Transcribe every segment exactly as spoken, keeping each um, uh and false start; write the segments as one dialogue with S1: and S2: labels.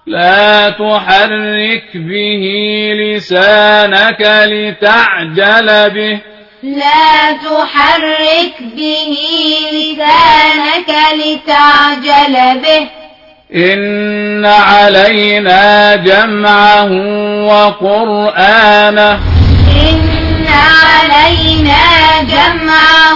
S1: لا تحرك به لسانك لتعجل به
S2: لا تحرك به لسانك لتعجل به
S1: إن علينا جمعه وقرآنه
S2: إن علينا جمعه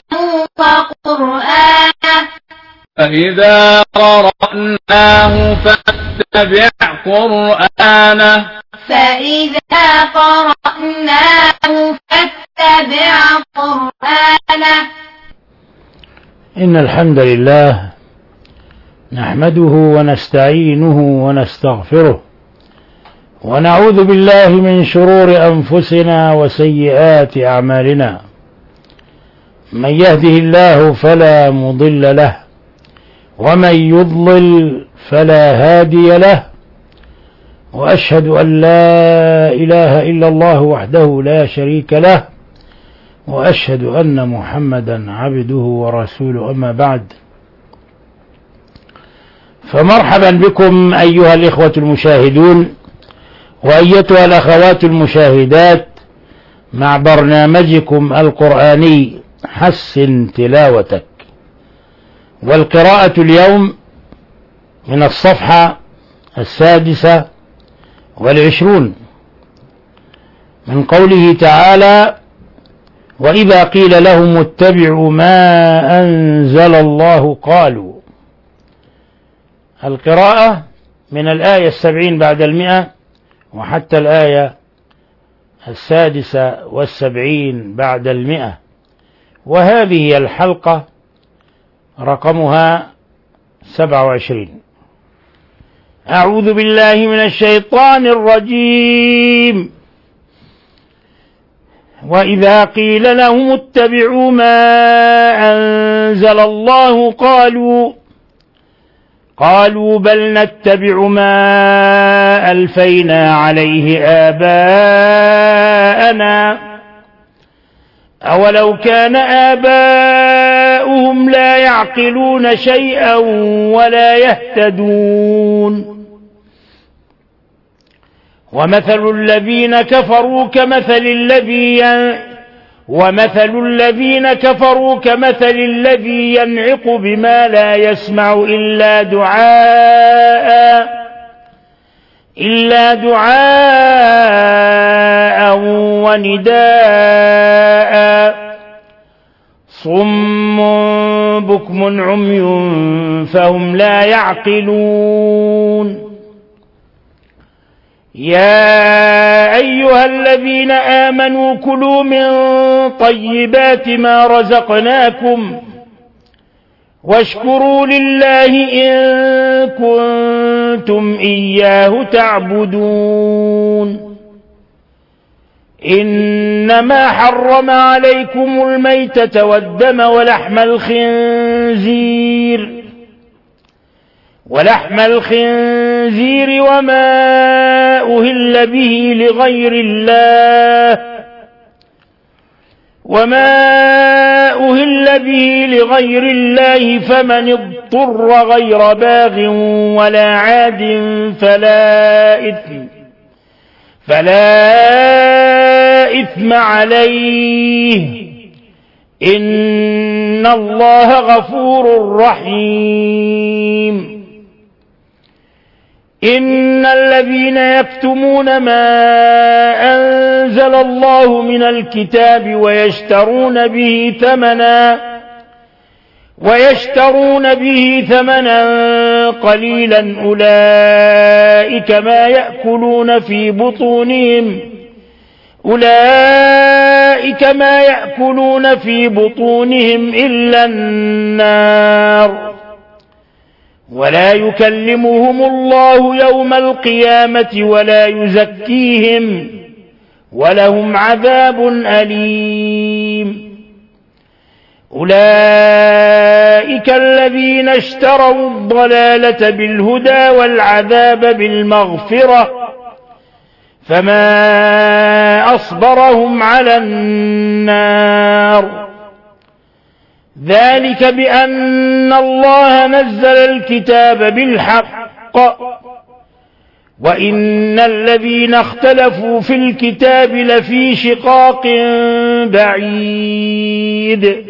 S2: وقرآنه
S1: فإذا قرأناه فاتبع قرآنه
S2: فإذا قرأناه فاتبع قرآنه
S3: إن الحمد لله نحمده ونستعينه ونستغفره ونعوذ بالله من شرور أنفسنا وسيئات أعمالنا. من يهده الله فلا مضل له ومن يضلل فلا هادي له، وأشهد أن لا إله إلا الله وحده لا شريك له، وأشهد أن محمدا عبده ورسوله. أما بعد، فمرحبا بكم أيها الإخوة المشاهدون وأيتها الأخوات المشاهدات مع برنامجكم القرآني حسن تلاوتك، والقراءة اليوم من الصفحة السادسة والعشرون من قوله تعالى: وإذا قيل لهم اتبعوا ما أنزل الله قالوا. القراءة من الآية السبعين بعد المئة وحتى الآية السادسة والسبعين بعد المئة، وهذه الحلقة رقمها سبعة وعشرين. أعوذ بالله من الشيطان الرجيم. وإذا قيل لهم اتبعوا ما أنزل الله قالوا قالوا بل نتبع ما ألفينا عليه آباءنا أولو كان آباؤهم لا يعقلون شيئا ولا يهتدون. ومثل الذين كفروا كمثل الذي ومثل الذين كفروا كمثل الذي ينعق بما لا يسمع إلا دعاء إلا دعاء ونداء صم بكم عمي فهم لا يعقلون. يا أيها الذين آمنوا كلوا من طيبات ما رزقناكم واشكروا لله إن كنتم إياه تعبدون. إنما حرم عليكم الميتة والدم ولحم الخنزير ولحم الخنزير وما أهل به لغير الله وما أهل به لغير الله فمن اضطر غير باغ ولا عاد فلا إثم فلا إثم عليه إن الله غفور رحيم. إن الذين يكتمون ما أنزل الله من الكتاب ويشترون به ثمنا ويشترون به ثمنا قليلا أولئك ما يأكلون في بطونهم أولئك ما يأكلون في بطونهم إلا النار ولا يكلمهم الله يوم القيامة ولا يزكيهم ولهم عذاب أليم. أولئك الذين اشتروا الضلالة بالهدى والعذاب بالمغفرة فما أصبرهم على النار. ذلك بأن الله نزل الكتاب بالحق وإن الذين اختلفوا في الكتاب لفي شقاق بعيد.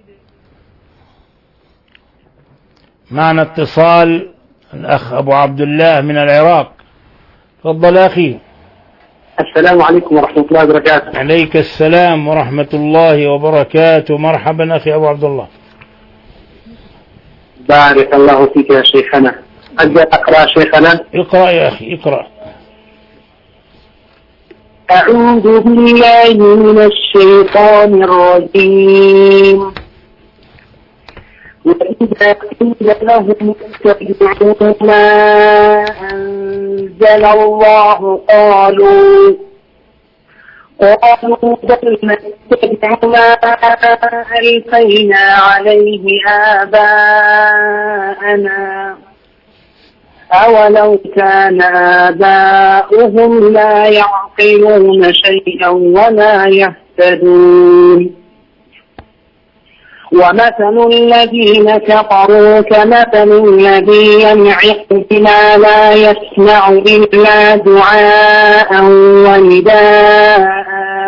S3: معنا اتصال الأخ أبو عبد الله من العراق. تفضل أخي.
S4: السلام عليكم ورحمة الله وبركاته.
S3: عليك السلام ورحمة الله وبركاته. مرحبا أخي أبو عبد الله.
S4: بارك الله فيك يا شيخنا. أبدأ أقرأ شيخنا.
S3: اقرأ يا أخي اقرأ.
S4: أعوذ بالله من الشيطان الرجيم. وإذا قيل لهم اتبعوا ما أنزل الله قالوا قالوا بل نتبع ما ألفينا عليه آباءنا أولو كان آباؤهم لا يعقلون شيئا ولا يهتدون. ومثل الذين كفروا كمثل الذي ينعق بما لا يسمع إلا دعاء ونداء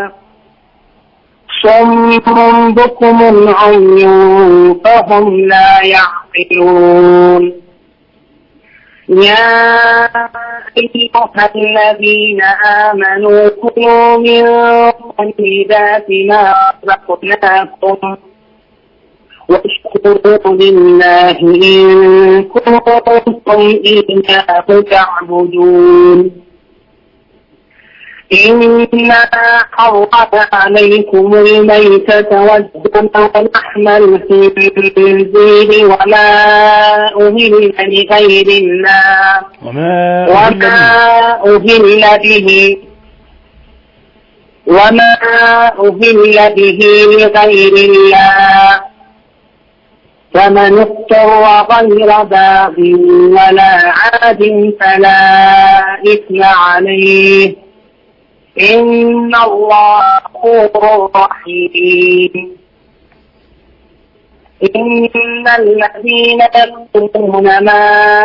S4: صم بكم عمي فهم لا يعقلون. يا أيها الذين آمنوا كلوا من طيبات ما رزقناكم واشكروا لله إن كنتم إياه تعبدون. إنا حرم عليكم الميتة والدم ولحم الخنزير وما أهل لغير الله
S3: وما
S4: أهل به وما أهل به لغير الله فمن اضطر غير باغ ولا عاد فلا إثم عليه إن الله غفور رحيم. إن الذين يكتمون ما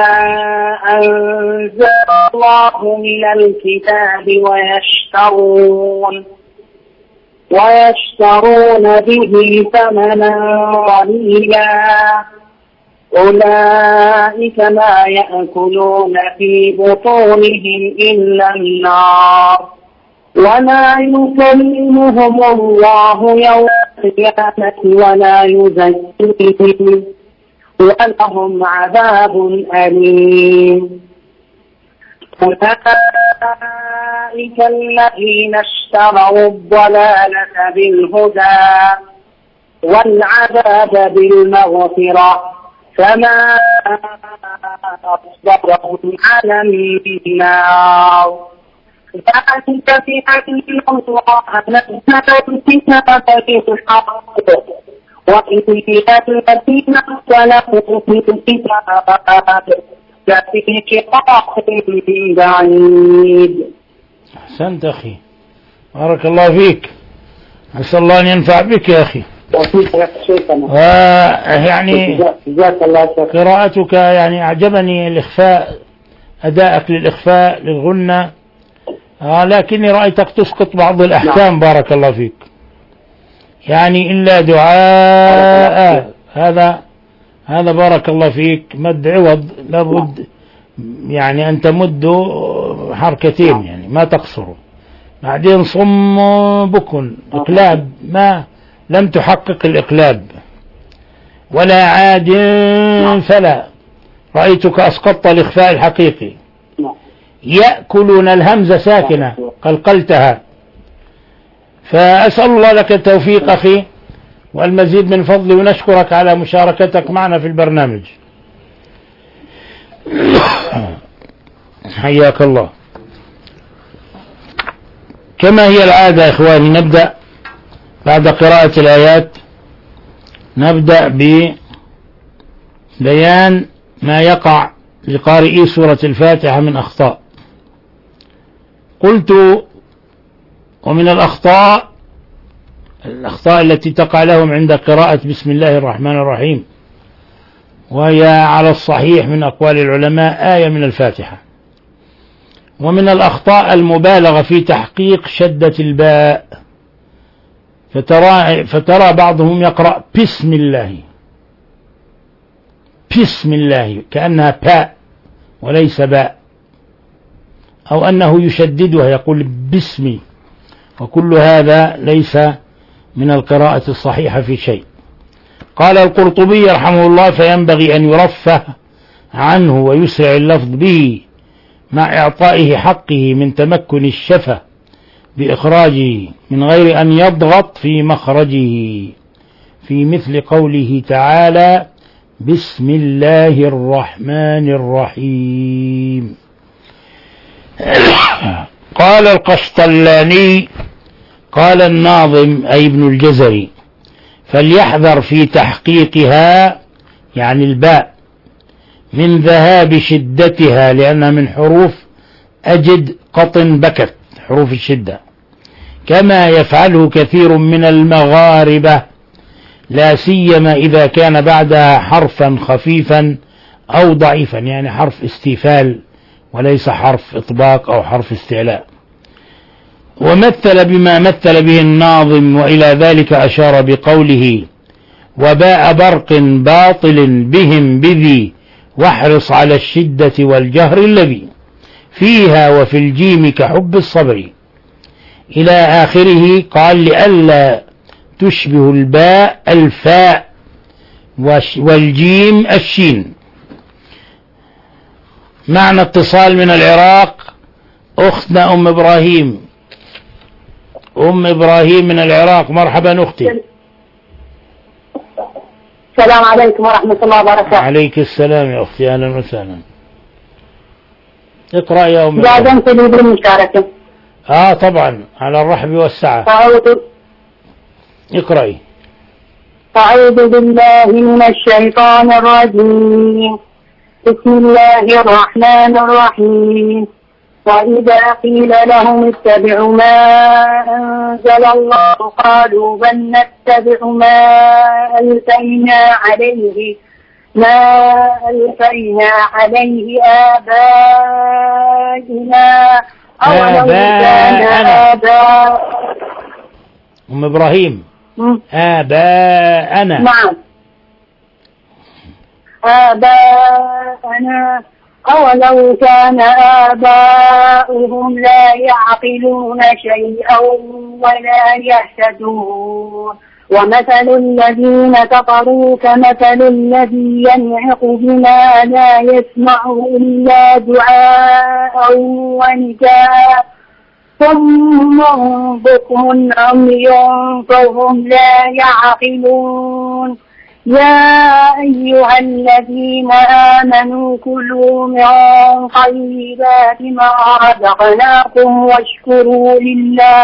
S4: أنزل الله من الكتاب ويشترون ويشترون به ثمنا قليلا أولئك ما يأكلون في بطونهم إلا النار ولا يكلمهم الله يوم القيامة ولا يزكيهم ولهم عذاب أليم. أولئك الذين اشتروا الضلالة بالهدى والعذاب بالمغفرة فما أصبرهم على النار ذلك بأن الله نزل الكتاب بالحق وإن الذين اختلفوا في الكتاب لفي شقاق بعيد.
S3: أحسنت أخي بارك الله فيك. أسأل الله أن ينفع بك يا أخي. يعني قراءتك يعني أعجبني الإخفاء، أداءك للإخفاء للغنة، آه لكني رأيتك تسقط بعض الأحكام. بارك الله فيك. يعني إلا دعاء هذا هذا بارك الله فيك مد عوض، لابد يعني أن تمد حركتين يعني ما تقصره. بعدين صم بكن إقلاب ما لم تحقق الإقلاب ولا عاد فلا، رأيتك أسقطت الإخفاء الحقيقي. يأكلون الهمزة ساكنة قلقلتها، فأسأل الله لك التوفيق أخي والمزيد من فضل، ونشكرك على مشاركتك معنا في البرنامج. حياك الله. كما هي العادة إخواني، نبدأ بعد قراءة الآيات نبدأ ببيان ما يقع لقارئي سورة الفاتحة من أخطاء. قلت ومن الأخطاء الأخطاء التي تقع لهم عند قراءة بسم الله الرحمن الرحيم، وهي على الصحيح من أقوال العلماء آية من الفاتحة، ومن الأخطاء المبالغة في تحقيق شدة الباء، فترى, فترى بعضهم يقرأ بسم الله، بسم الله كأنها باء وليس باء، أو أنه يشددها يقول باسمي، وكل هذا ليس من القراءة الصحيحة في شيء. قال القرطبي رحمه الله: فينبغي أن يرفه عنه ويسرع اللفظ به مع إعطائه حقه من تمكن الشفة بإخراجه من غير أن يضغط في مخرجه، في مثل قوله تعالى: بسم الله الرحمن الرحيم. قال القسطلاني: قال الناظم أي ابن الجزري: فليحذر في تحقيقها، يعني الباء، من ذهاب شدتها، لأنها من حروف أجد قطن بكت، حروف الشدة، كما يفعله كثير من المغاربة، لا سيما إذا كان بعدها حرفا خفيفا أو ضعيفا، يعني حرف استفال وليس حرف إطباق أو حرف استعلاء. ومثل بما مثل به الناظم، وإلى ذلك أشار بقوله: وباء برق باطل بهم بذي، واحرص على الشدة والجهر الذي فيها، وفي الجيم كحب الصبر، إلى آخره. قال: لئلا تشبه الباء الفاء والجيم الشين. معنى اتصال من العراق أختنا أم إبراهيم. أم إبراهيم من العراق، مرحبا أختي.
S5: السلام عليكم ورحمة الله وبركاته.
S3: عليك السلام يا أختي، أهلا وسهلا. اقرأ يا أم
S5: إبراهيم. إذا أذنت لي بالمشاركة.
S3: آه طبعا، على الرحب والسعة.
S5: أعوذ
S3: اقرأي.
S5: أعوذ بالله من الشيطان الرجيم. بسم الله الرحمن الرحيم. وإذا قيل لهم اتبعوا ما أنزل الله قالوا بل نتبع ما ألفينا عليه ما ألفينا عليه آبائنا أولو كان آباء.
S3: أم إبراهيم، آباءنا.
S5: نعم، آباءنا أولو كان آباؤهم لا يعقلون شيئا ولا يهتدون. ومثل الذين كفروا كمثل الذي ينعق بما لا يسمع إلا دعاء ونداء ثم بكم عمي فهم لا يعقلون. يا أيها الذين آمنوا كلوا من طيبات ما رزقناكم واشكروا لله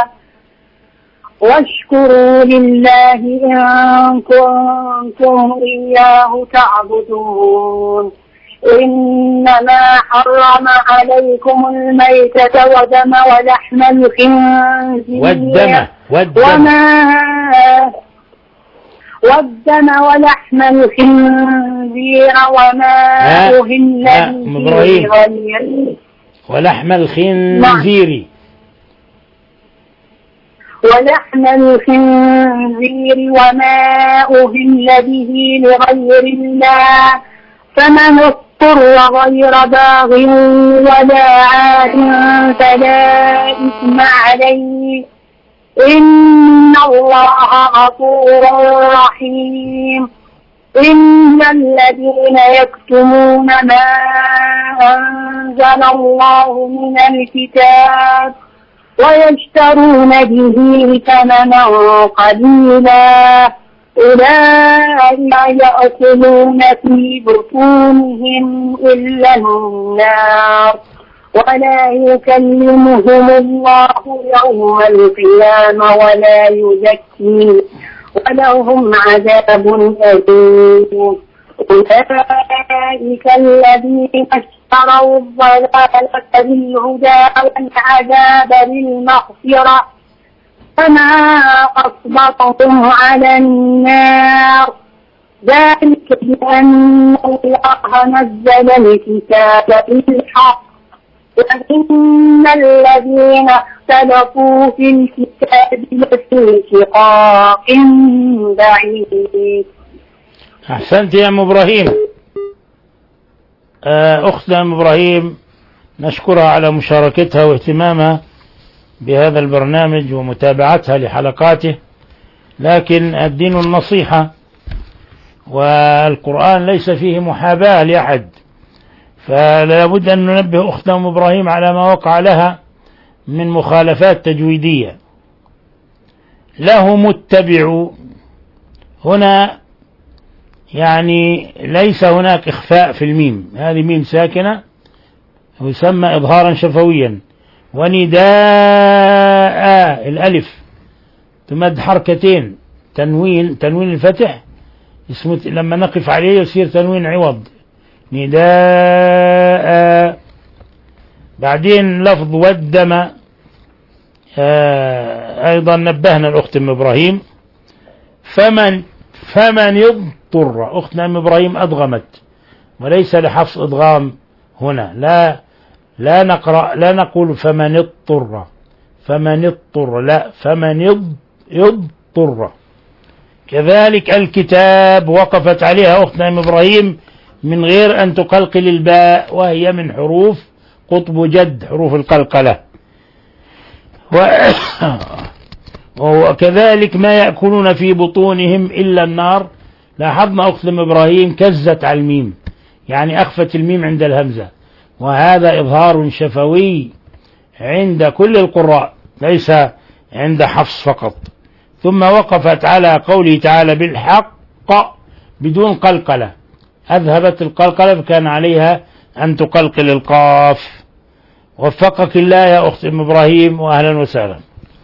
S5: واشكروا لله إن كنتم إياه تعبدون. إنما حرم عليكم الميتة ودم ولحم الخنزير
S3: والدم والدم
S5: وما والدم ولحم الخنزير وما أهل به غير
S3: ولحم الخنزير
S5: ولحم الخنزير وما أهل به لغير الله فمن اضطر غير باغ ولا عاد فلا إثم عليه إن الله غفور رحيم. إن الذين يكتمون ما أنزل الله من الكتاب ويشترون به ثمنا قليلا أولئك يأكلون في بطونهم إلا النار ولا يكلمهم الله يوم القيامة ولا يزكيهم ولهم عذاب أليم. أولئك الذين اشتروا الضلالة بالهدى والعذاب بالمغفرة فما أصبرهم على النار ذلك بأن الله نزل الكتاب بالحق وإن الذين اختلفوا في الكتاب لفي شقاق بعيد.
S3: أحسنت يا أم إبراهيم. أختنا أم إبراهيم نشكرها على مشاركتها واهتمامها بهذا البرنامج ومتابعتها لحلقاته، لكن الدين النصيحة، والقرآن ليس فيه محاباة لأحد، فلا بد أن ننبه أختنا أم إبراهيم على ما وقع لها من مخالفات تجويدية. له متبع هنا يعني ليس هناك إخفاء في الميم، هذه ميم ساكنة يسمى إظهارا شفويا. ونداء الألف تمد حركتين، تنوين تنوين الفتح اسمه لما نقف عليه يصير تنوين عوض، نداء. بعدين لفظ والدم أيضا نبهنا الأخت أم إبراهيم. فمن فمن يضطر، أختنا أم إبراهيم أضغمت وليس لحفص إضغام هنا، لا لا نقرأ لا نقول فمن اضطر فمن اضطر، لا فمن يضطر. كذلك الكتاب وقفت عليها أختنا أم إبراهيم من غير أن تقلقل الباء، وهي من حروف قطب جد، حروف القلقلة. وكذلك ما يأكلون في بطونهم إلا النار. لاحظنا أختنا أم إبراهيم كزت على الميم، يعني أخفت الميم عند الهمزة، وهذا إظهار شفوي عند كل القراء ليس عند حفص فقط. ثم وقفت على قوله تعالى بالحق بدون قلقلة، أذهبت القلقلة فكان عليها أن تقلقل القاف. وفقك الله يا أخت أم إبراهيم، وأهلا وسهلا.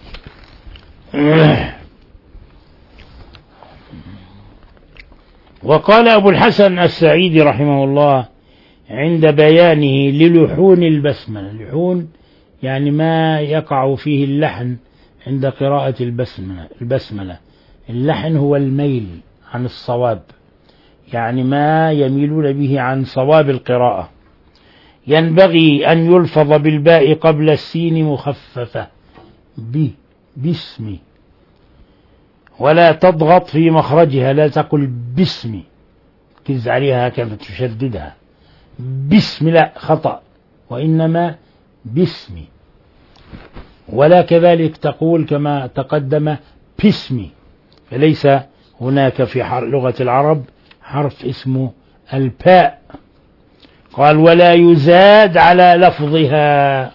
S3: وقال أبو الحسن السعيدي رحمه الله عند بيانه للحون البسملة، لحون يعني ما يقع فيه اللحن عند قراءة البسملة. البسملة اللحن هو الميل عن الصواب، يعني ما يميلون به عن صواب القراءة. ينبغي أن يلفظ بالباء قبل السين مخففة ب باسمي، ولا تضغط في مخرجها، لا تقل باسمي كز عليها هكذا تشددها باسم، لا خطأ، وإنما باسمي. ولا كذلك تقول كما تقدم باسمي، فليس هناك في لغة العرب حرف اسمه الباء. قال ولا يزاد على لفظها.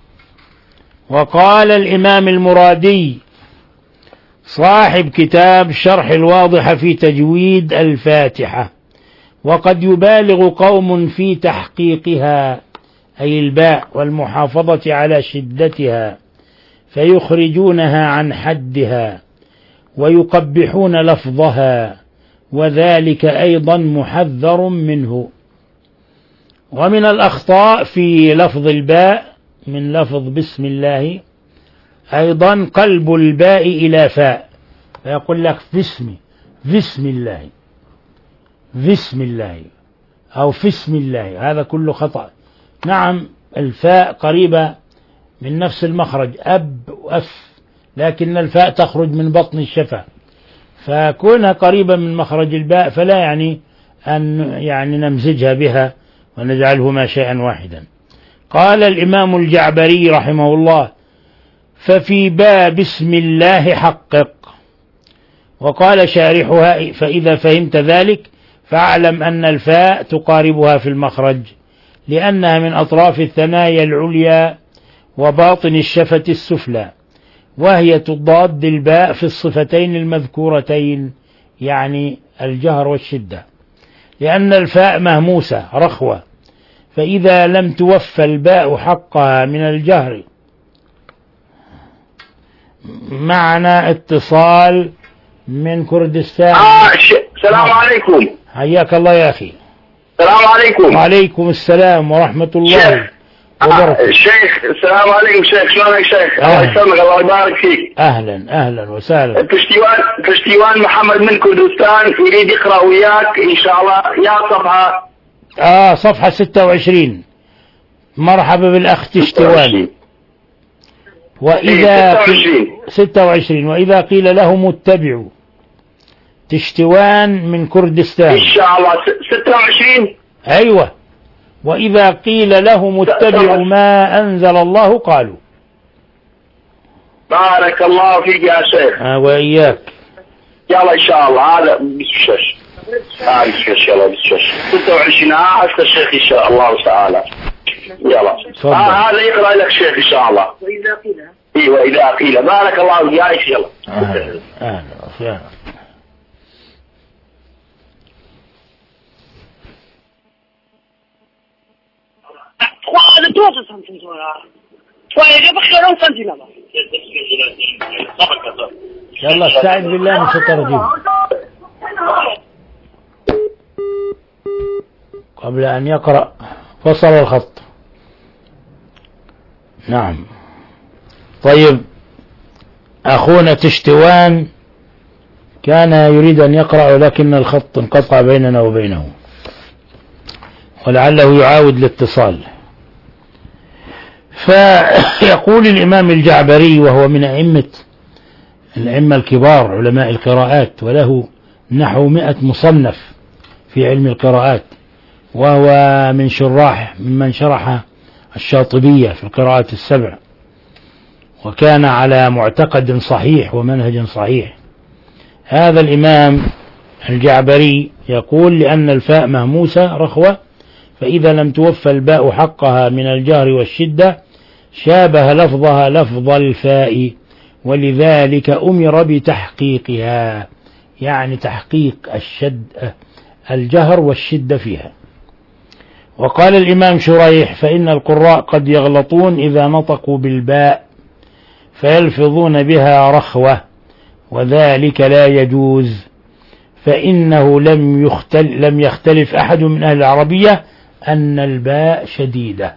S3: وقال الإمام المرادي صاحب كتاب شرح الواضح في تجويد الفاتحة، وقد يبالغ قوم في تحقيقها أي الباء والمحافظة على شدتها، فيخرجونها عن حدها ويقبحون لفظها، وذلك أيضا محذر منه. ومن الأخطاء في لفظ الباء من لفظ بسم الله أيضا قلب الباء إلى فاء، فيقول لك بسم بسم الله بسم الله أو بسم الله، هذا كله خطأ. نعم الفاء قريبة من نفس المخرج أب وأف، لكن الفاء تخرج من بطن الشفة، فكونها قريبة من مخرج الباء فلا يعني أن يعني نمزجها بها ونجعلهما شيئا واحدا. قال الإمام الجعبري رحمه الله ففي باء بسم الله حقق. وقال شارحها فإذا فهمت ذلك فاعلم أن الفاء تقاربها في المخرج، لأنها من أطراف الثنايا العليا وباطن الشفة السفلى، وهي تضاد الباء في الصفتين المذكورتين، يعني الجهر والشدة، لأن الفاء مهموسة رخوة، فإذا لم توفى الباء حقها من الجهر. معنا اتصال من كردستان.
S6: آه السلام عليكم.
S3: حياك الله يا أخي.
S6: السلام عليكم.
S3: وعليكم السلام ورحمة الله وبركاته.
S6: آه شيخ السلام عليكم شيخ، شلونك شيخ؟ الله يسلمك الله يبارك فيك.
S3: أهلا أهلا وسهلا.
S6: بشتيوان بشتيوان محمد من كردستان يريد يقرأ وياك إن شاء الله يا صفحة.
S3: آه صفحة ستة وعشرين مرحبا بالأخ تشتوان. وإذا ستة وعشرين وإذا قيل لهم اتبعوا. تشتوان من كردستان
S6: إن شاء الله. ستة وعشرين.
S3: أيوة. وإذا قيل لهم اتبعوا ما أنزل الله قالوا.
S6: بارك الله فيك يا شيخ.
S3: آه وإياك.
S6: يلا إن شاء الله. هذا بسوشش هذا بسوشش يلا بسوشش ستة وعشرين. أخذ الشيخ إن شاء الله تعالى. يلا آه هذا يقرأ لك شيخ إن شاء الله. وإذا قيل. ايوه اذا قيل. بارك الله وياك. يلا
S3: اهلا اهلا. يلا استعذ بالله من الشيطان الرجيم قبل ان يقرأ فصل الخط. نعم. طيب أخونا تشتوان كان يريد أن يقرأ ولكن الخط انقطع بيننا وبينه ولعله يعاود الاتصال. فيقول الإمام الجعبري وهو من أئمة الأئمة الكبار علماء القراءات وله نحو مئة مصنف في علم القراءات وهو من شراح ممن شرح الشاطبية في القراءات السبع وكان على معتقد صحيح ومنهج صحيح. هذا الإمام الجعبري يقول لأن الفاء مهموسة رخوة فإذا لم توفى الباء حقها من الجهر والشدة شابه لفظها لفظ الفاء ولذلك أمر بتحقيقها يعني تحقيق الشد الجهر والشدة فيها. وقال الإمام شريح فإن القراء قد يغلطون إذا نطقوا بالباء فيلفظون بها رخوة وذلك لا يجوز فإنه لم يختل لم يختلف أحد من أهل العربية أن الباء شديدة.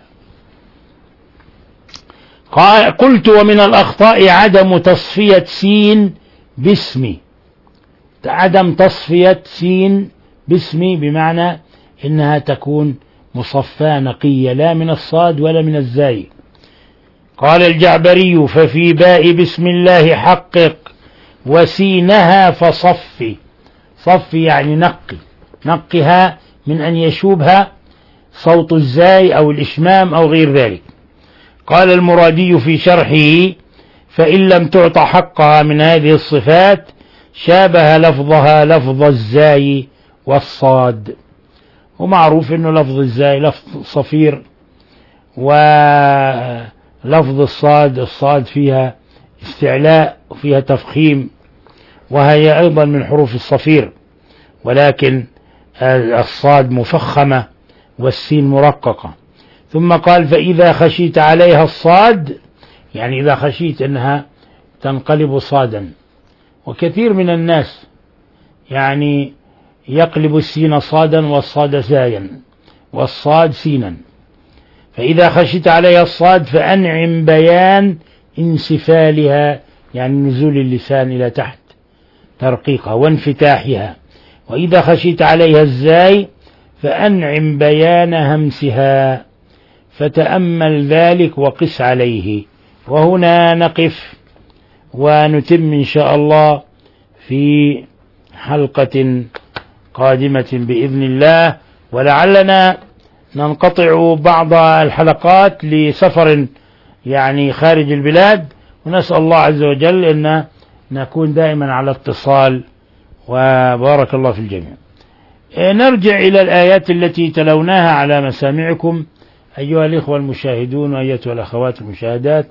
S3: قلت ومن الأخطاء عدم تصفية سين باسمي. عدم تصفية سين باسمي بمعنى إنها تكون مصفاة نقية لا من الصاد ولا من الزاي. قال الجعبري ففي باء بسم الله حقق وسينها فصفي. صفي يعني نقي نقها من أن يشوبها صوت الزاي أو الإشمام أو غير ذلك. قال المرادي في شرحه فإن لم تعط حقها من هذه الصفات شابه لفظها لفظ الزاي والصاد. ومعروف أنه لفظ الزاي لفظ صفير ولفظ الصاد الصاد فيها استعلاء وفيها تفخيم وهي أيضا من حروف الصفير ولكن الصاد مفخمة والسين مرققة. ثم قال فإذا خشيت عليها الصاد يعني إذا خشيت أنها تنقلب صادا. وكثير من الناس يعني يقلب السين صادا والصاد زايا والصاد سينا. فإذا خشيت عليها الصاد فأنعم بيان انسفالها يعني نزول اللسان إلى تحت ترقيقها وانفتاحها. وإذا خشيت عليها الزاي فأنعم بيان همسها فتأمل ذلك وقس عليه. وهنا نقف ونتم إن شاء الله في حلقة قادمة بإذن الله ولعلنا ننقطع بعض الحلقات لسفر يعني خارج البلاد ونسأل الله عز وجل أن نكون دائما على اتصال وبارك الله في الجميع. نرجع إلى الآيات التي تلوناها على مسامعكم أيها الإخوة المشاهدون وأيتها الأخوات المشاهدات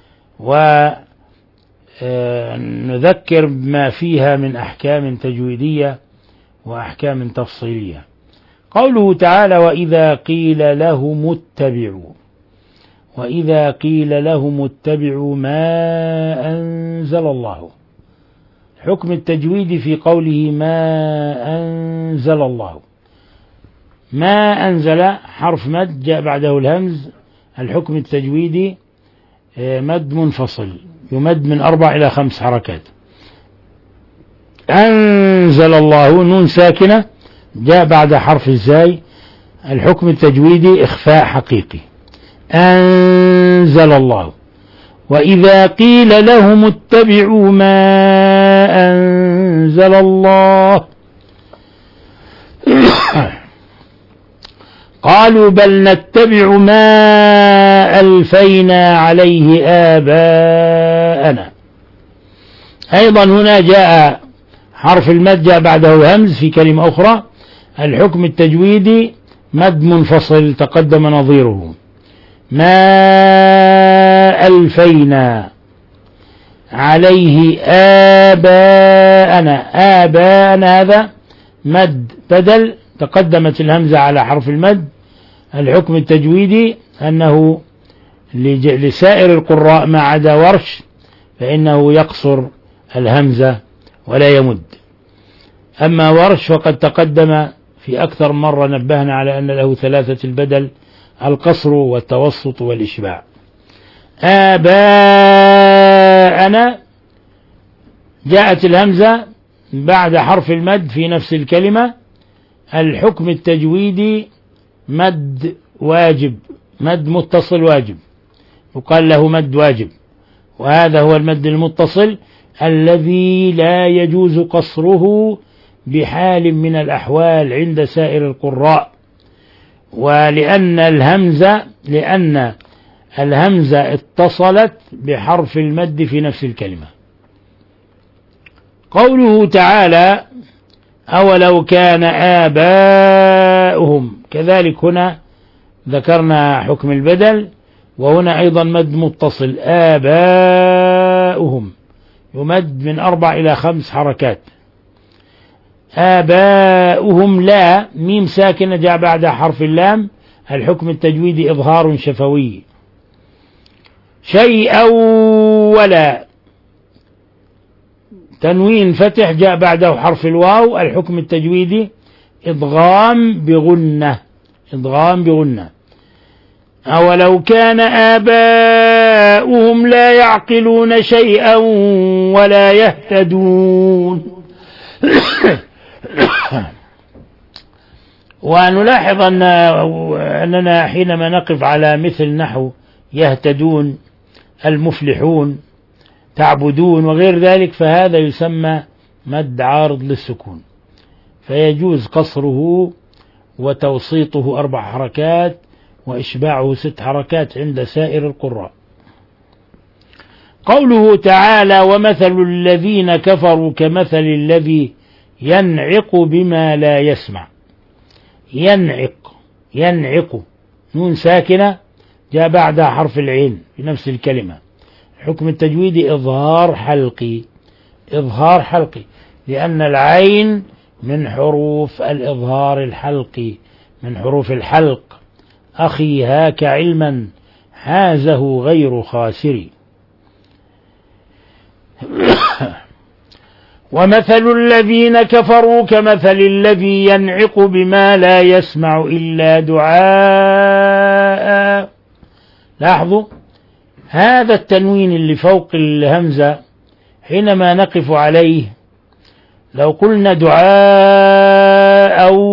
S3: ونذكر ما فيها من أحكام تجويدية وأحكام تفصيلية. قوله تعالى وإذا قيل لهم اتبعوا وإذا قيل لهم اتبعوا ما أنزل الله. حكم التجويد في قوله ما أنزل الله. ما أنزل حرف مد جاء بعده الهمز. الحكم التجويدي مد منفصل يمد من أربع إلى خمس حركات. أنزل الله نون ساكنة جاء بعد حرف الزاي. الحكم التجويدي إخفاء حقيقي. أنزل الله. وإذا قيل لهم اتبعوا ما أنزل الله قالوا بل نتبع ما ألفينا عليه آباءنا. أيضا هنا جاء حرف المد جاء بعده همز في كلمة أخرى. الحكم التجويدي مد منفصل تقدم نظيره. ما ألفينا عليه آباءنا. آباءنا هذا مد بدل تقدمت الهمزة على حرف المد. الحكم التجويدي أنه لسائر القراء ما عدا ورش فإنه يقصر الهمزة ولا يمد. أما ورش فقد تقدم في أكثر مرة نبهنا على أن له ثلاثة البدل: القصر والتوسط والإشباع. آباءنا جاءت الهمزة بعد حرف المد في نفس الكلمة. الحكم التجويدي مد واجب، مد متصل واجب، يقال له مد واجب، وهذا هو المد المتصل الذي لا يجوز قصره بحال من الأحوال عند سائر القراء. ولأن الهمزة لأن الهمزة اتصلت بحرف المد في نفس الكلمة. قوله تعالى أولو كان آباؤهم، كذلك هنا ذكرنا حكم البدل، وهنا أيضا مد متصل. آباؤهم يمد من أربع إلى خمس حركات. آباؤهم لا ميم ساكنة جاء بعد حرف اللام. الحكم التجويدي إظهار شفوي. شيئا ولا تنوين فتح جاء بعده حرف الواو. الحكم التجويدي إدغام بغنة، إدغام بغنة. أولو كان آباؤهم لا يعقلون شيئا ولا يهتدون. ونلاحظ أن أننا حينما نقف على مثل نحو يهتدون، المفلحون، تعبدون وغير ذلك، فهذا يسمى مد عارض للسكون، فيجوز قصره وتوسيطه أربع حركات وإشباعه ست حركات عند سائر القراء. قوله تعالى ومثل الذين كفروا كمثل الذي ينعق بما لا يسمع. ينعق، ينعق نون ساكنة جاء بعدها حرف العين في نفس الكلمة. حكم التجويدي إظهار حلقي، إظهار حلقي، لأن العين من حروف الإظهار الحلقي، من حروف الحلق. أخي هاك علما حازه غير خاسر. ومثل الذين كفروا كمثل الذي ينعق بما لا يسمع إلا دعاء. لاحظوا هذا التنوين اللي فوق الهمزة حينما نقف عليه، لو قلنا دعاء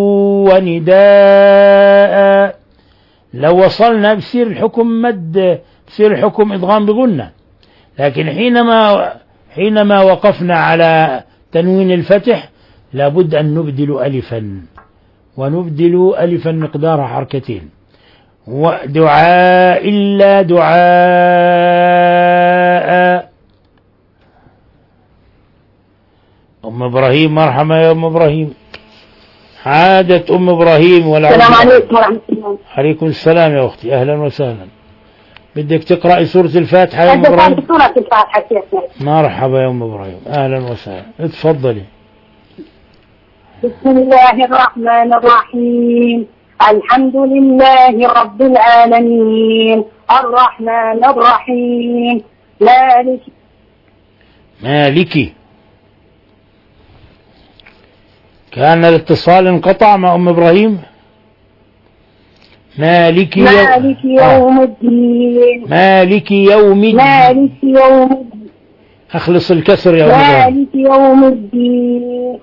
S3: ونداء لو وصلنا بصير الحكم مد، بصير الحكم إدغام بغنة. لكن حينما حينما وقفنا على تنوين الفتح لابد أن نبدل ألفا، ونبدل ألفا مقدار حركتين. ودعاء إلا دعاء. أم إبراهيم مرحبا يا أم إبراهيم. عادت أم إبراهيم ولا
S5: السلام عليكم ورحمة الله.
S3: عليكم السلام يا أختي، أهلا وسهلا. بدك تقرأي سورة الفاتحة يا أم إبراهيم؟
S5: سورة الفاتحة شيخنا.
S3: مرحبا يا أم إبراهيم، أهلا وسهلا، اتفضلي.
S5: بسم الله الرحمن الرحيم. الحمد لله رب العالمين الرحمن الرحيم مالك
S3: مالكي. كان الاتصال انقطع مع أم إبراهيم. مالك يوم,
S5: مالك يوم الدين.
S3: مالك يوم الدين.
S5: مالك يوم الدين.
S3: أخلص الكسر يا أم إبراهيم.
S5: مالك يوم الدين.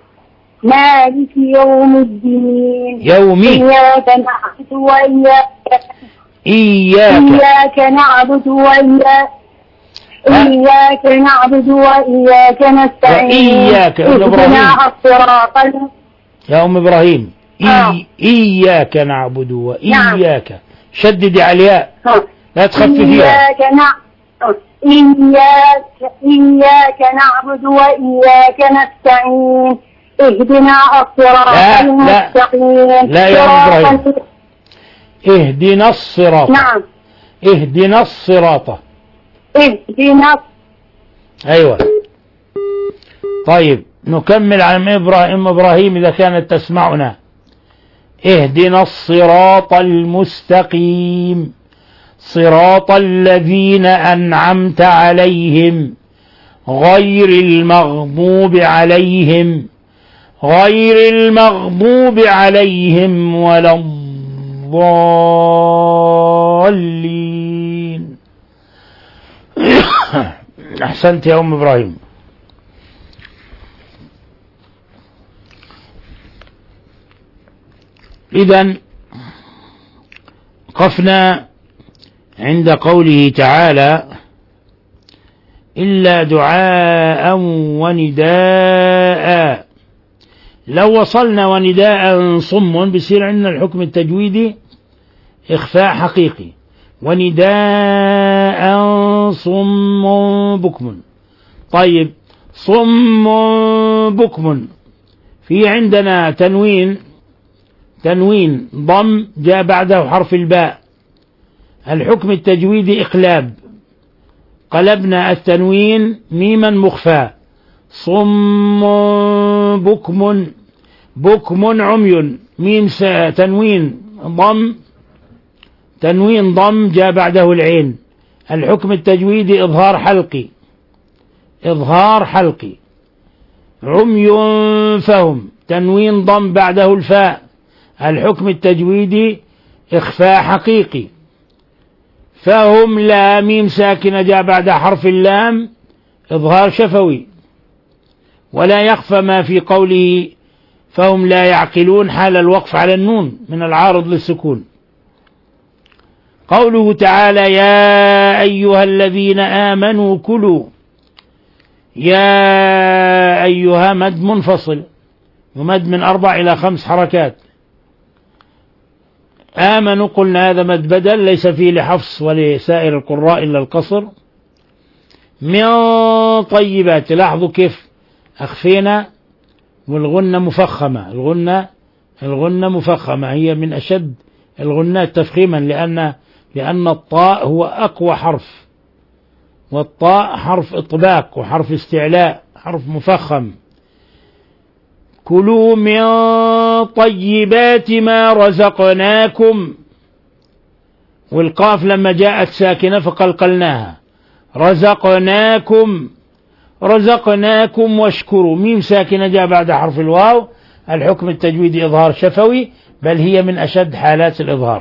S5: مالك يوم الدين.
S3: يومي.
S5: إياك نعبد وإياك
S3: إياك
S5: إياك نعبد وإياك إياك نعبد وإياك نستعين
S3: وإياك يا أم إبراهيم
S5: الصراط ال-
S3: يا أم إبراهيم
S5: آه.
S3: إي... إياك نعبد وإياك نعم. شددي على الياء لا تخففيها.
S5: إياك نعبد إياك إياك نعبد وإياك نستعين اهدنا الصراط
S3: لا
S5: المستقيم.
S3: لا, لا يا أم إبراهيم اهدنا الصراط.
S5: نعم
S3: اهدنا الصراط.
S5: اهدنا.
S3: أيوة. طيب نكمل عن إبراهيم إبراهيم إذا كانت تسمعنا. اهدنا الصراط المستقيم صراط الذين أنعمت عليهم غير المغضوب عليهم غير المغضوب عليهم ولا الضالين. أحسنت يا أم إبراهيم. إذن قفنا عند قوله تعالى إلا دعاء ونداء. لو وصلنا ونداء صم بيصير عندنا الحكم التجويدي إخفاء حقيقي. ونداء صم بكم. طيب صم بكم في عندنا تنوين تنوين ضم جاء بعده حرف الباء. الحكم التجويدي إقلاب، قلبنا التنوين ميما مخفى. صم بكم بكم عمي ميم تنوين ضم تنوين ضم جاء بعده العين. الحكم التجويدي إظهار حلقي إظهار حلقي. عمي فهم تنوين ضم بعده الفاء. الحكم التجويدي إخفاء حقيقي. فهم لا ميم ساكنة جاء بعد حرف اللام إظهار شفوي. ولا يخفى ما في قوله فهم لا يعقلون حال الوقف على النون من العارض للسكون. قوله تعالى يا أيها الذين آمنوا كلوا. يا أيها مد منفصل ومد من أربع إلى خمس حركات. آمنوا قلنا هذا مد بدل ليس فيه لحفص ولسائر القراء إلا القصر. من طيبات لاحظوا كيف أخفينا والغنة مفخمة. الغنة الغنة مفخمة هي من أشد الغنات تفخيما لأن لأن الطاء هو أقوى حرف، والطاء حرف إطباق وحرف استعلاء حرف مفخم. كلوا من طيبات ما رزقناكم. والقاف لما جاءت ساكنة فقلقلناها. رزقناكم رزقناكم واشكروا ميم ساكنة جاء بعد حرف الواو. الحكم التجويدي إظهار شفوي بل هي من أشد حالات الإظهار.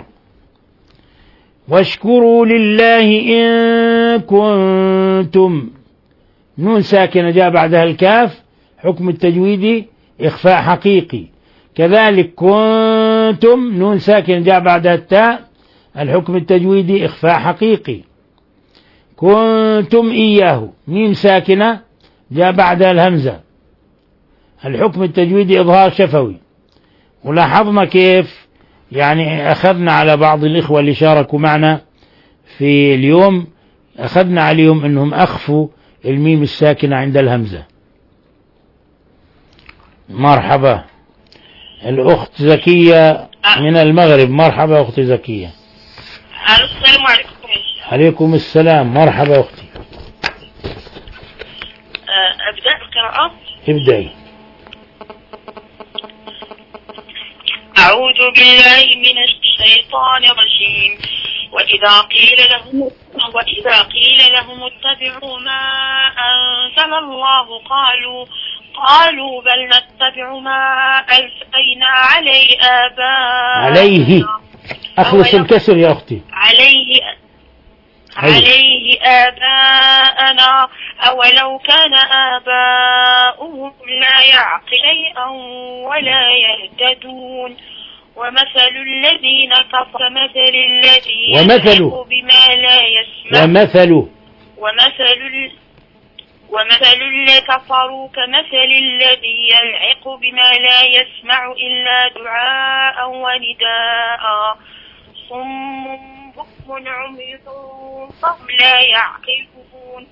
S3: واشكروا لله إن كنتم نون ساكنة جاء بعدها الكاف. حكم التجويدي إخفاء حقيقي. كذلك كنتم نون ساكنة جاء بعدها التاء. الحكم التجويدي إخفاء حقيقي. كنتم إياه ميم ساكنة جاء بعدها الهمزة. الحكم التجويدي إظهار شفوي. ولاحظنا كيف يعني أخذنا على بعض الإخوة اللي شاركوا معنا في اليوم أخذنا عليهم أنهم أخفوا الميم الساكنة عند الهمزة. مرحبا الأخت زكية من المغرب. مرحبا أختي زكية.
S7: السلام عليكم.
S3: عليكم السلام. مرحبا أختي.
S7: أبدأ القراءة.
S3: ابدأي.
S7: أعوذ بالله من الشيطان الرجيم. وإذا قيل لهم وإذا قيل لهم اتبعوا ما أنزل الله قالوا قالوا بل نتبع ما ألفينا عليه آباءنا.
S3: عليه أخلص الكسر يا أختي.
S7: عليه عليه آباءنا أولو كان آباؤهم لا يعقلون ولا يهتدون ومثل الذين كفروا كمثل الذي
S3: ومثل
S7: يلحق بما لا يسمع
S3: ومثل
S7: ومثل ال... ومثل الذين كفروا كمثل الذي يلحق بما لا يسمع إلا دعاء ونداء صم بكم عمي فهم لا يعقلون.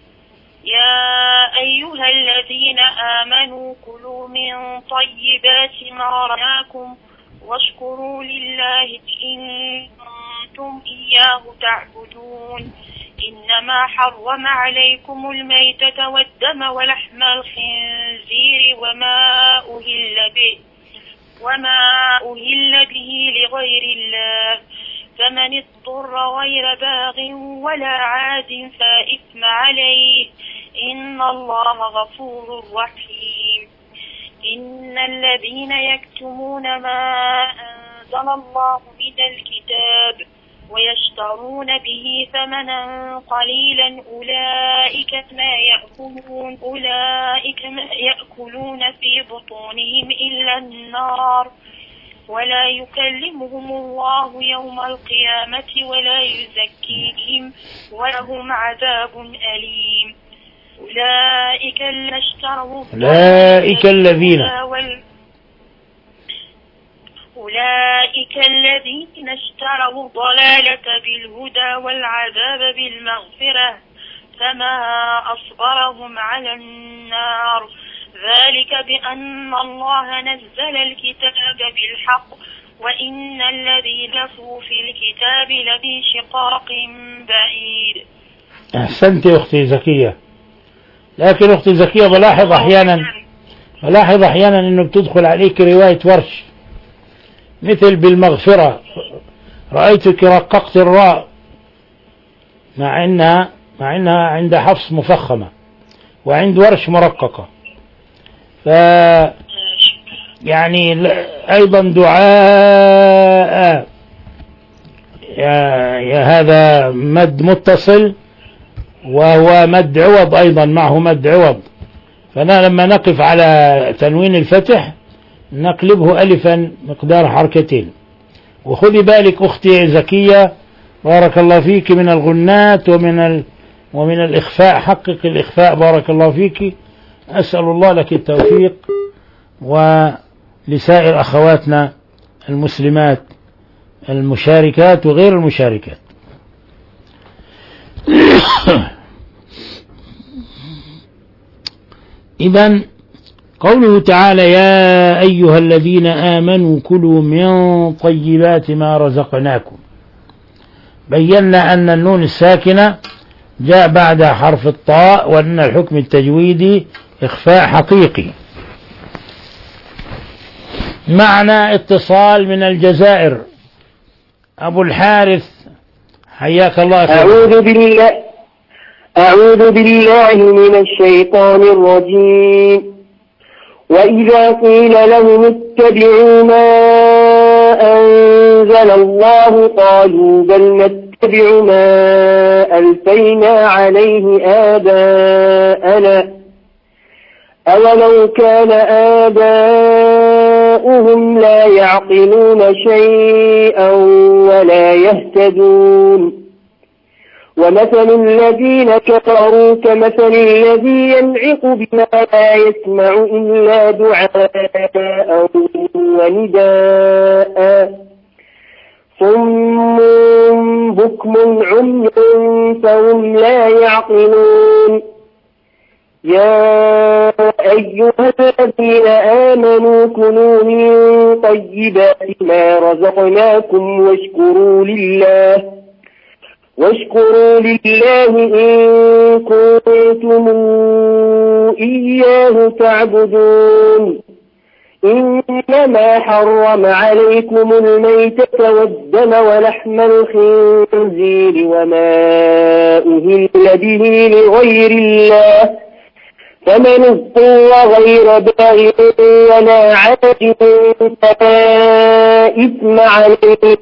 S7: يا أيها الذين آمنوا كلوا من طيبات ما رزقناكم واشكروا لله إن كنتم إياه تعبدون. إنما حرم عليكم الميتة والدم ولحم الخنزير وما أهل به وما أهل به لغير الله فمن اضطر غير باغ ولا عاد فإثم عليه إن الله غفور رحيم. إن الذين يكتمون ما أنزل الله من الكتاب ويشترون به ثمنا قليلا أولئك ما يأكلون أولئك ما يأكلون في بطونهم إلا النار ولا يكلمهم الله يوم القيامة ولا يزكيهم ولهم عذاب أليم. أولئك الذين اشتروا
S3: أولئك الذين
S7: أولئك الذين اشتروا الضلالة بالهدى والعذاب بالمغفرة فما أصبرهم على النار ذلك بأن الله نزل الكتاب بالحق وإن الذين كفروا في الكتاب لفي شقاق بعيد.
S3: أحسنت يا أختي زكية. لكن أختي زكية بلاحظ أحيانا بلاحظ أحيانا أنه بتدخل عليك رواية ورش مثل بالمغفرة، رأيتك رققت الراء مع إنها مع إنها عند حفص مفخمة وعند ورش مرققة. ف يعني أيضا دعاء يا, يا هذا مد متصل وهو مد عوض أيضا معه مد عوض، فأنا لما نقف على تنوين الفتح نقلبه ألفا مقدار حركتين. وخذي بالك أختي زكية بارك الله فيك من الغنات ومن ال... ومن الإخفاء، حقق الإخفاء بارك الله فيك. أسأل الله لك التوفيق ولسائر أخواتنا المسلمات المشاركات وغير المشاركات. إذن قوله تعالى يا أيها الذين آمنوا كلوا من طيبات ما رزقناكم، بينا أن النون الساكنة جاء بعد حرف الطاء وأن الحكم التجويدي إخفاء حقيقي. معنى اتصال من الجزائر أبو الحارث حياك الله.
S8: أعوذ بالله أعوذ بالله من الشيطان الرجيم. وإذا قيل لهم اتبعوا ما أنزل الله قالوا بل نتبع ما ألفينا عليه آباءنا أولو كان آباؤهم لا يعقلون شيئا ولا يهتدون. ومثل الذين كفروا كمثل الذي ينعق بما لا يسمع إلا دعاء ونداء صم بكم عمي فهم لا يعقلون. يا أيها الذين آمنوا كلوا من طيبات ما رزقناكم واشكروا لله واشكروا لله إن كنتم إياه تعبدون. إنما حرم عليكم الميتة والدم ولحم الخنزير وما أهل به لغير الله فمن اضطر غير باغ ولا عاد فلا إثم عليه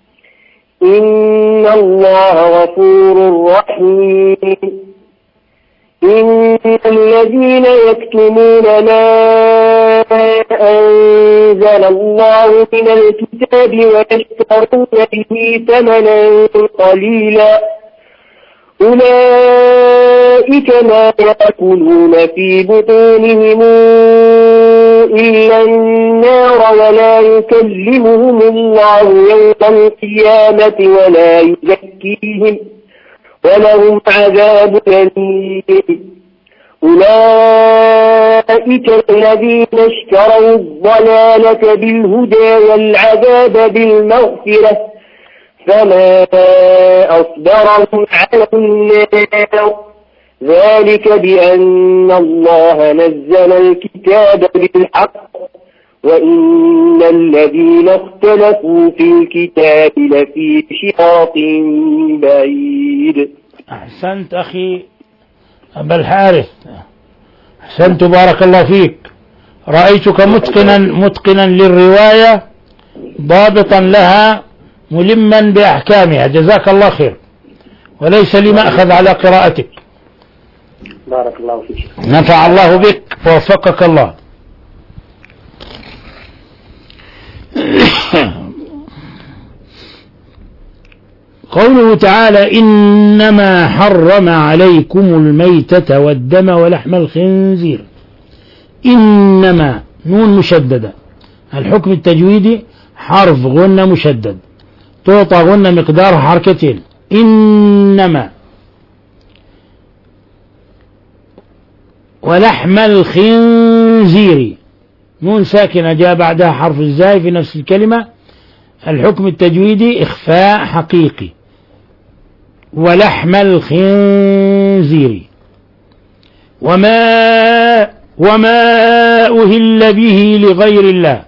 S8: إن الله غفور رحيم. إن الذين يكتمون ما أنزل الله من الكتاب ويشترون به ثمنا قليلا أولئك ما يأكلون في بطونهم إلا النار ولا يكلمهم الله يوم القيامة ولا يزكيهم ولهم عذاب أليم أولئك الذين اشتروا الضلالة بالهدى والعذاب بالمغفرة فما أصبرهم على النار ذلك بأن الله نزل الكتاب بالحق وإن الذين اختلفوا في الكتاب لفي شقاق بعيد.
S3: أحسنت أخي أبا الحارث، أحسنت بارك الله فيك. رأيتك متقنا متقنا للرواية ضابطا لها ملما بأحكامها، جزاك الله خير، وليس لي مأخذ على قراءتك.
S4: بارك الله فيك.
S3: نفع الله بك ووفقك الله. قوله تعالى إنما حرم عليكم الميتة والدم ولحم الخنزير. إنما نون مشددة، الحكم التجويدي حرف غنة مشدد تعطى غنة مقدار حركتين. إنما ولحم الخنزير نون ساكنة جاء بعدها حرف الزاي في نفس الكلمة، الحكم التجويدي إخفاء حقيقي. ولحم الخنزير وما وما أهل به لغير الله.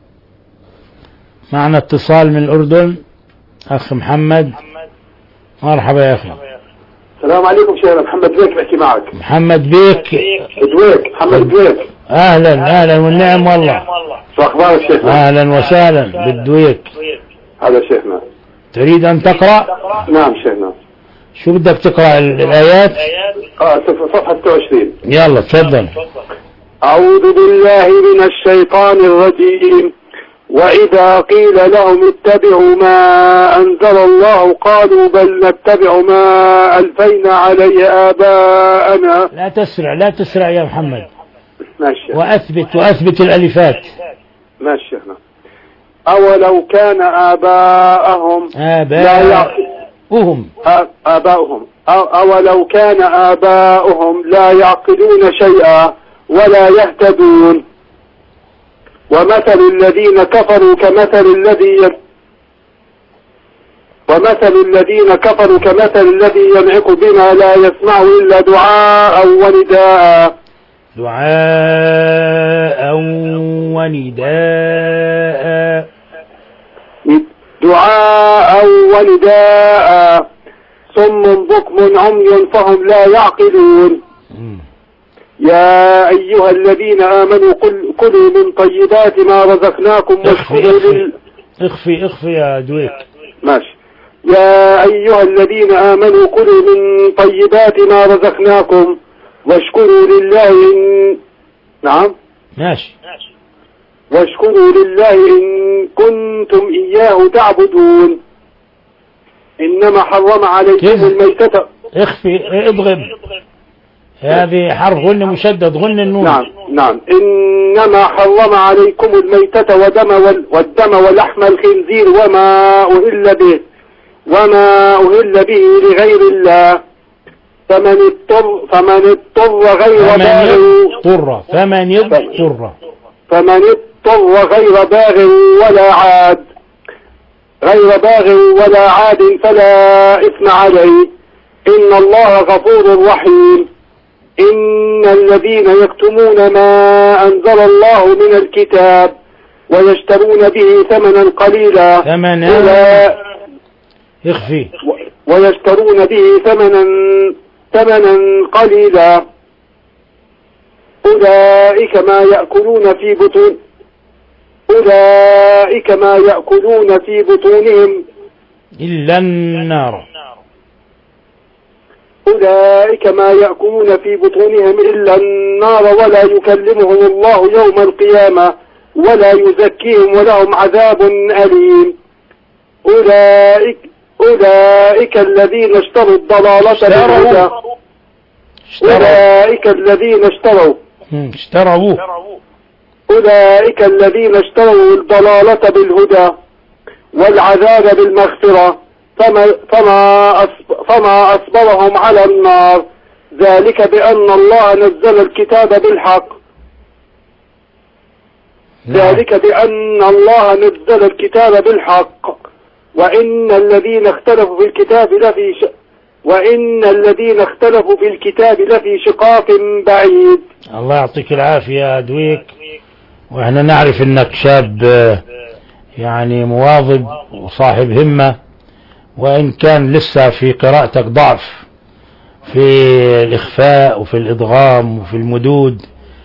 S3: معنا اتصال من الأردن، أخ محمد. مرحبا يا أخي.
S6: السلام عليكم شيخنا، محمد بيك بحكي معك.
S3: محمد بيك
S6: دويك محمد بيك.
S3: أهلا أهلا والنعم والله.
S6: شو أخبارك شيخنا؟
S3: أهلا وسهلا بالدويك.
S6: هذا شيخنا.
S3: تريد أن تقرأ؟
S6: نعم شيخنا.
S3: شو بدك تقرأ الآيات؟
S6: آه صفحة ستة وعشرين.
S3: يلا تفضل.
S6: أعوذ بالله من الشيطان الرجيم. وإذا قيل لهم اتبعوا ما أنزل الله قالوا بل نتبع ما ألفينا عليه آباءنا.
S3: لا تسرع لا تسرع يا محمد.
S6: ماشي.
S3: وأثبت وأثبت الألفات.
S6: ماشي شيخنا. أولو كان آباءهم
S3: آباءهم
S6: آباؤهم أولو كان آباؤهم لا يعقلون شيئا ولا يهتدون ومثل الذين كفروا كمثل الذي ومثل الذين كفروا كمثل الذي ينعق بما لا يسمع إلا دعاء ونداء
S3: دعاء ونداء
S6: دعاء ونداء صم بكم عمي فهم لا يعقلون. يا أيها الذين آمنوا كلوا من طيبات ما رزقناكم واشكروا لله.
S3: اخفي اخفي يا دويك.
S6: ماشي. يا أيها الذين آمنوا كلوا من طيبات ما رزقناكم واشكروا لله إن نعم
S3: ماشي
S6: واشكروا لله إن كنتم إياه تعبدون. إنما حرم عليكم الميتة.
S3: اخفي اضغم، هذه حرف غن مشدد غن النون.
S6: نعم نعم. إنما حرم عليكم الميتة ودم والدم ولحم الخنزير وما أهل به وما أهل به لغير الله فمن اضطر فمن اضطر غير باغ
S3: فمن اضطر
S6: فمن اضطر غير باغ ولا عاد غير باغ ولا عاد فلا إثم عليه إن الله غفور رحيم. إن الذين يكتمون ما أنزل الله من الكتاب ويشترون به ثمنا قليلا
S3: ثمنا اخفي
S6: ويشترون به ثمنا ثمنا قليلا أولئك ما يأكلون في بطون أولئك ما يأكلون في بطونهم
S3: إلا النار
S6: أولئك ما يأكلون في بطونهم إلا النار ولا يكلمهم الله يوم القيامة
S9: ولا يزكيهم ولهم عذاب أليم. أولئك أولئك الذين اشتروا الضلالة بالهدى أولئك الذين اشتروا
S3: اشتروا
S9: أولئك الذين اشتروا الضلالة بالهدى والعذاب بالمغفرة فما, فما, فما أصبرهم على النار ذلك بأن الله نزل الكتاب بالحق ذلك بأن الله نزل الكتاب بالحق وإن الذين اختلفوا في الكتاب لفي ش... وإن الذين اختلفوا في الكتاب لفي شقاق بعيد.
S3: الله يعطيك العافية أدويك، وإحنا نعرف أنك شاب يعني مواظب وصاحب همة، وإن كان لسه في قراءتك ضعف في الإخفاء وفي الإدغام وفي المدود،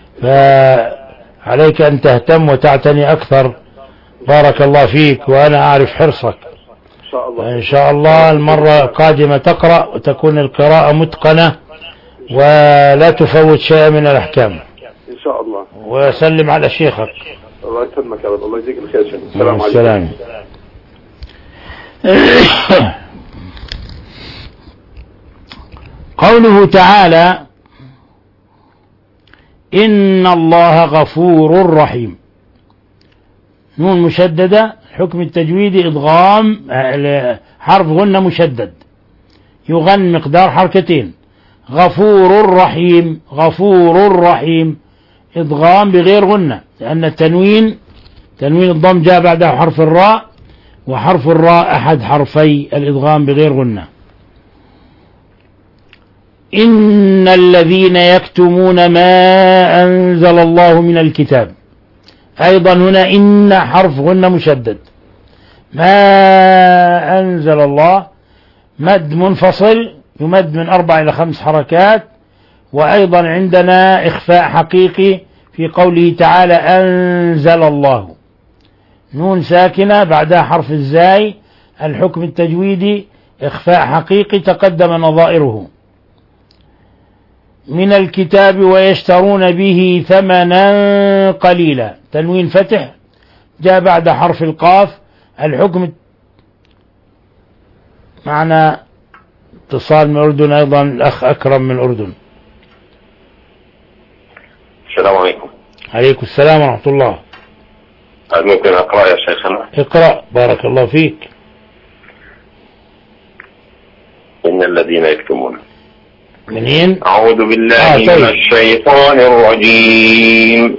S3: فعليك أن تهتم وتعتني أكثر. بارك الله فيك، وأنا أعرف حرصك.
S9: إن شاء الله
S3: إن شاء الله المرة القادمة تقرأ وتكون القراءة متقنة ولا تفوت شيء من الأحكام
S9: إن شاء الله.
S3: وسلم على شيخك.
S9: الله يسلمك يا رب. الله يجزيك الخير.
S3: السلام عليكم. قوله تعالى إن الله غفور رحيم، نون مشددة، حكم التجويد إدغام حرف غنة مشدد يغن مقدار حركتين. غفور رحيم، غفور رحيم إدغام بغير غنة، لأن التنوين تنوين الضم جاء بعده حرف الراء، وحرف الراء أحد حرفي الإدغام بغير غنة. إن الذين يكتمون ما أنزل الله من الكتاب، أيضا هنا إن حرف غنة مشدد. ما أنزل الله مد منفصل يمد من أربع إلى خمس حركات، وأيضا عندنا إخفاء حقيقي في قوله تعالى أنزل الله، نون ساكنة بعدها حرف الزاي، الحكم التجويدي إخفاء حقيقي تقدم نظائره. من الكتاب ويشترون به ثمنا قليلا، تنوين فتح جاء بعد حرف القاف، الحكم معنا اتصال من الأردن أيضا، الأخ أكرم من الأردن.
S10: السلام عليكم.
S3: عليكم السلام ورحمة الله.
S10: هل ممكن أقرأ يا شيخنا؟
S3: اقرأ بارك الله فيك.
S10: إن الذين يكتمون
S3: منين؟
S10: أعوذ بالله
S3: آه
S10: من الشيطان الرجيم.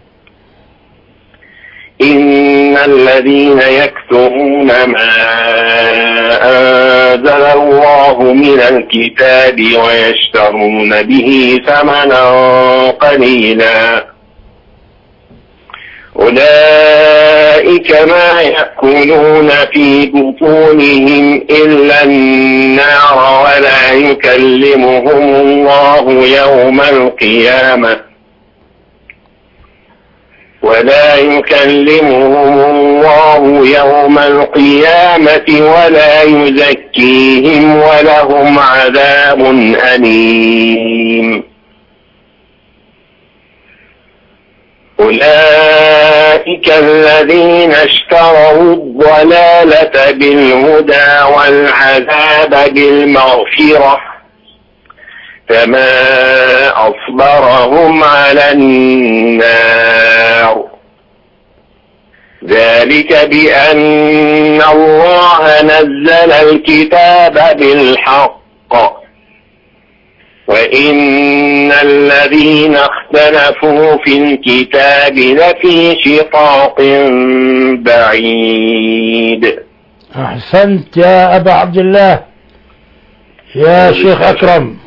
S10: إن الذين يكتمون ما أنزل الله من الكتاب ويشترون به ثمنا قليلا أولئك ما يأكلون في بطونهم إلا النار ولا يكلمهم الله يوم القيامة ولا يكلمهم الله يوم القيامة ولا يزكيهم ولهم عذاب أليم. أولئك الذين اشتروا الضلالة بالهدى والعذاب بالمغفرة فما أصبرهم على النار ذلك بأن الله نزل الكتاب بالحق وإن الذين اختلفوا في الكتاب لفي شقاق بعيد.
S3: أحسنت يا أبا عبد الله يا شيخ أكرم.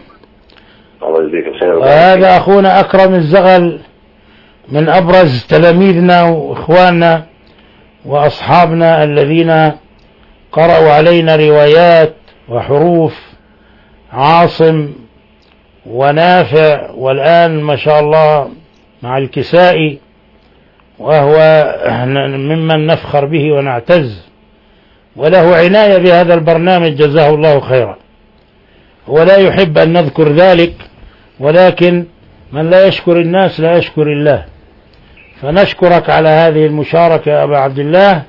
S3: وهذا أخونا أكرم الزغل من أبرز تلاميذنا وإخواننا وأصحابنا الذين قرأوا علينا روايات وحروف عاصم ونافع، والآن ما شاء الله مع الكسائي، وهو ممن نفخر به ونعتز، وله عناية بهذا البرنامج جزاه الله خيرا. هو لا يحب أن نذكر ذلك، ولكن من لا يشكر الناس لا يشكر الله، فنشكرك على هذه المشاركة يا أبا عبد الله،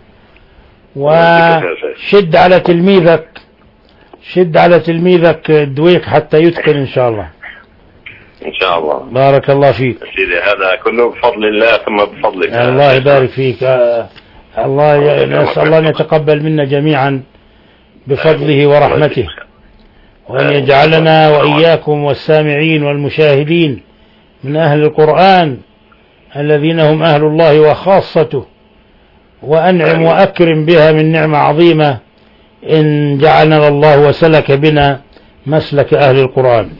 S3: وشد على تلميذك شد على تلميذك الدويق حتى يتقن إن شاء الله.
S10: إن شاء الله.
S3: بارك الله فيك
S10: سيدي، هذا كله بفضل الله ثم بفضلك.
S3: الله يبارك فيك. آه الله نسأل الله أن يتقبل منا جميعا بفضله ورحمته، وأن يجعلنا وإياكم والسامعين والمشاهدين من أهل القرآن الذين هم أهل الله وخاصته، وأنعم وأكرم بها من نعمة عظيمة إن جعلنا الله وسلك بنا مسلك أهل القرآن.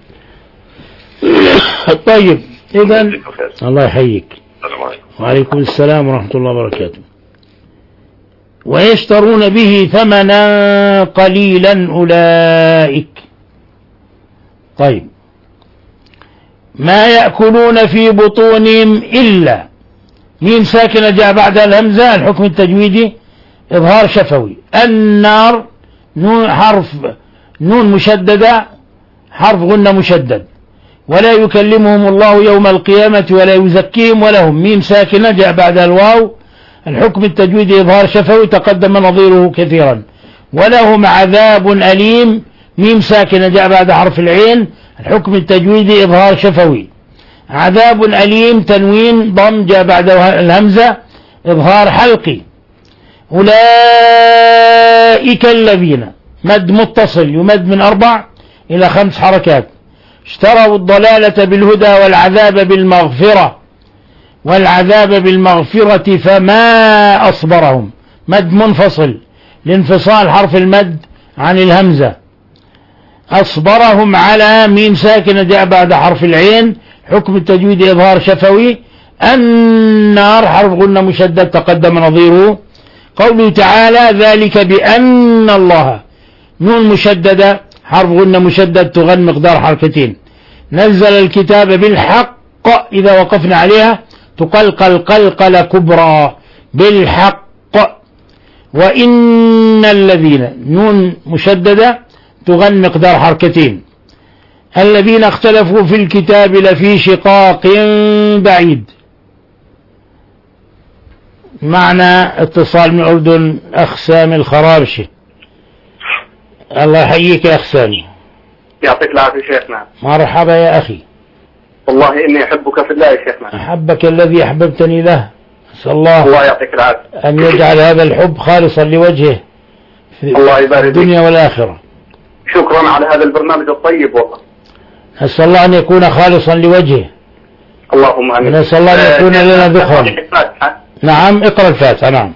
S3: طيب، إذن الله يحييك. وعليكم السلام ورحمة الله وبركاته. ويشترون به ثمنا قليلا أولئك. طيب، ما يأكلون في بطونهم إلا، ميم ساكنة جاء بعد الهمزة، الحكم التجويدي إظهار شفوي. النار نون حرف نون مشددة حرف غنة مشدد. ولا يكلمهم الله يوم القيامة ولا يزكيهم ولهم ميم ساكنة جاء بعد الواو، الحكم التجويدي إظهار شفوي تقدم نظيره كثيرا. ولهم عذاب أليم ميم ساكنة جاء بعد حرف العين، الحكم التجويدي إظهار شفوي. عذاب أليم تنوين ضم جاء بعد الهمزة إظهار حلقي. أولئك الذين مد متصل يمد من أربع إلى خمس حركات، اشتروا الضلالة بالهدى والعذاب بالمغفرة والعذاب بالمغفرة فما أصبرهم، مد منفصل لانفصال حرف المد عن الهمزة. أصبرهم على ميم ساكنة جاء بعد حرف العين، حكم التجويد إظهار شفوي. النار حرف غنة مشدد تقدم نظيره. قوله تعالى ذلك بأن الله نون مشددة حرف غنة مشدد تغن مقدار حركتين. نزل الكتاب بالحق، إذا وقفنا عليها تقلقل قلقلة كبرى بالحق. وإن الذين نون مشددة تغن مقدار حركتين. الذين اختلفوا في الكتاب لفي شقاق بعيد، معنى اتصال من الأردن أخ سامي الخرابشي. الله يحييك يا أخ سامي.
S4: يعطيك العافية شيخنا.
S3: مرحبا يا أخي.
S4: والله إني أحبك في الله يا شيخنا.
S3: أحبك الذي أحببتني له. أسأل الله
S4: الله يعطيك العافية
S3: أن يجعل هذا الحب خالصا لوجهه في
S4: الله يبارك
S3: الدنيا والآخرة.
S4: شكرا على هذا البرنامج الطيب والله.
S3: أسأل الله أن يكون خالصا لوجهه.
S4: اللهم آمين.
S3: نسأل الله أن يكون لنا ذخرا. نعم، اقرأ الفاتحة. نعم.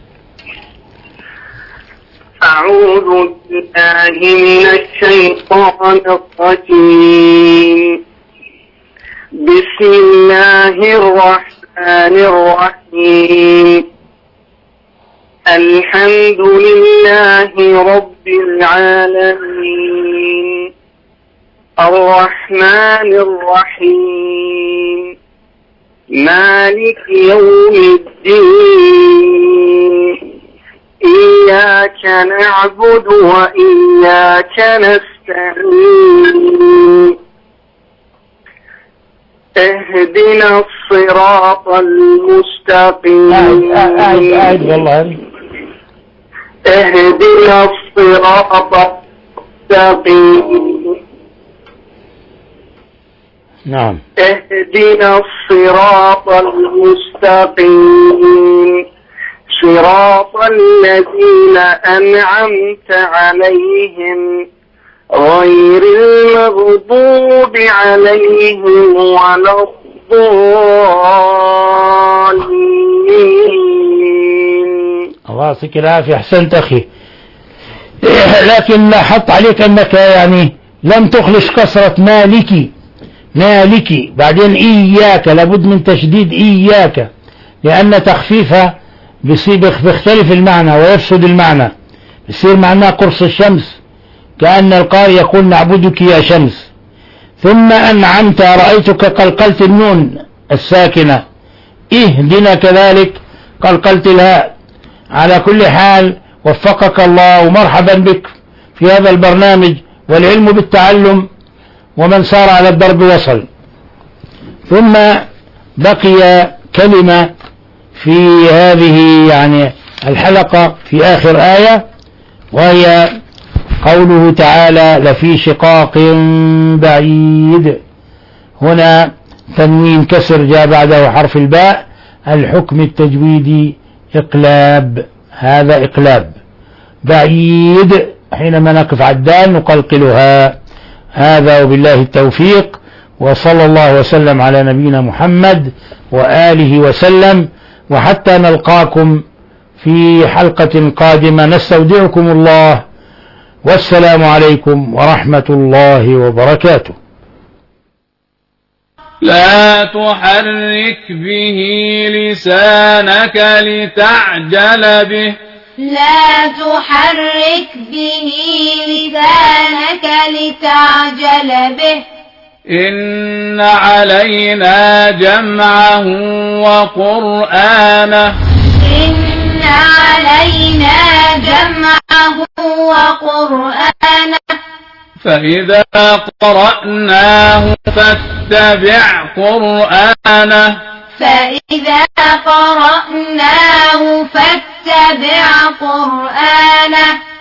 S8: أعوذ بالله من الشيطان الرجيم. بسم الله الرحمن الرحيم. الحمد لله رب العالمين الرحمن الرحيم مالك يوم الدين إياك نعبد وإياك نستعين اهدنا الصراط المستقيم.
S3: أعد أعد والله.
S8: اهدنا الصراط المستقيم.
S3: نعم.
S8: اهدنا الصراط المستقيم صراط الذين أنعمت عليهم غير المغضوب عليهم ولا الضالين.
S3: الله يعطيك العافية. أحسنت أخي، لكن لاحظت عليك أنك يعني لم تخلص كسرة مالكي مالكي بعدين إياك، لابد من تشديد إياك، لأن تخفيفها بيختلف المعنى ويفسد المعنى، يصير معناه قرص الشمس، كأن القارئ يقول نعبدك يا شمس. ثم أنعمت رأيتك قلقلت النون الساكنة. اهدنا كذلك قلقلت الهاء. على كل حال وفقك الله ومرحبا بك في هذا البرنامج، والعلم بالتعلم، ومن سار على الدرب وصل. ثم بقي كلمة في هذه يعني الحلقة في آخر آية، وهي قوله تعالى لفي شقاق بعيد. هنا تنوين كسر جاء بعده حرف الباء، الحكم التجويدي إقلاب، هذا إقلاب. بعيد حينما نقف على الدال نقلقلها. هذا وبالله التوفيق، وصلى الله وسلم على نبينا محمد وآله وسلم، وحتى نلقاكم في حلقة قادمة نستودعكم الله، والسلام عليكم ورحمة الله وبركاته.
S1: لا تحرك به لسانك لتعجل به
S2: لا تحرك به لسانك لتعجل به
S1: إن علينا جمعه وقرآنه
S2: إن علينا جمعه وقرآنه
S1: فإذا قرأناه فاتبع قرآنه
S2: فإذا قرأناه فاتبع قرآنه